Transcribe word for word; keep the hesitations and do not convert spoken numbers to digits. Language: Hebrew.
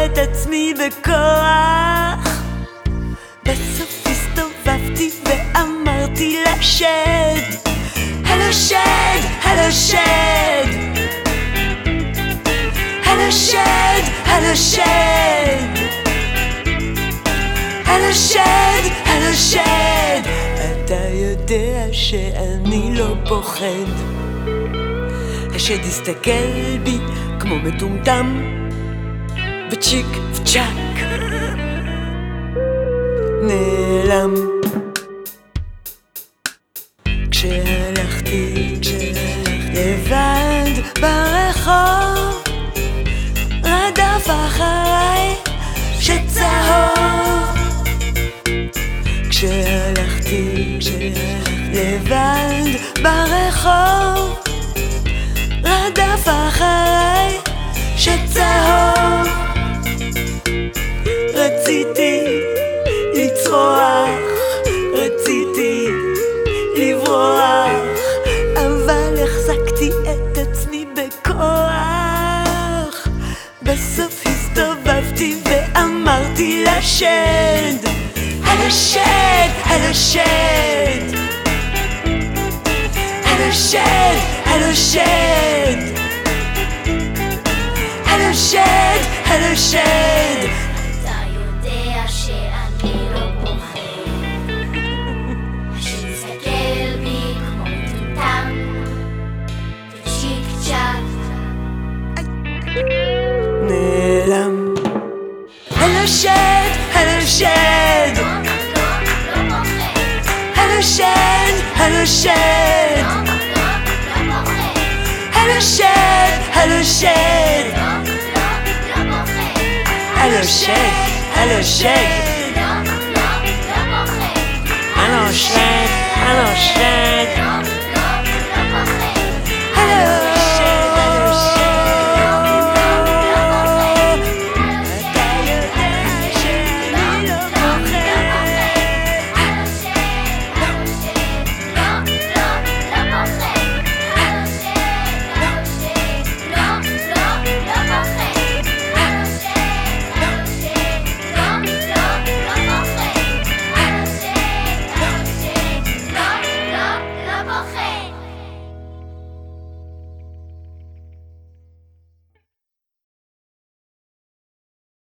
את עצמי בכוח. בסוף הסתובבתי ואמרתי לשד, הלו שד, הלו שד, הלו שד, הלו שד, הלו שד, הלו שד. אתה יודע שאני לא פוחד. השד הסתכל בי כמו מטומטם, וצ'יק וצ'ק נעלם. כשהלכתי, כשהלכתי לבד ברחוב, רדף אחריי שד צהוב. כשהלכתי, כשהלכתי לבד ברחוב, רדף אחריי שד צהוב. רציתי לצרוח, רציתי לברוח, אבל החזקתי את עצמי בכוח. בסוף הסתובבתי ואמרתי לשד, הלו שד, הלו שד, הלו שד, הלו שד, הלו שד, הלו שד. אתה יודע שאני לא פוחד. השד הסתכל בי כמו מטומטם, וצ'יק צ'ק נעלם. הלו שד, הלו שד, הלו שד, הלו שד, הלו שד, הלו שד, הלו שד, הלו שד, הלו שד, הלו שד.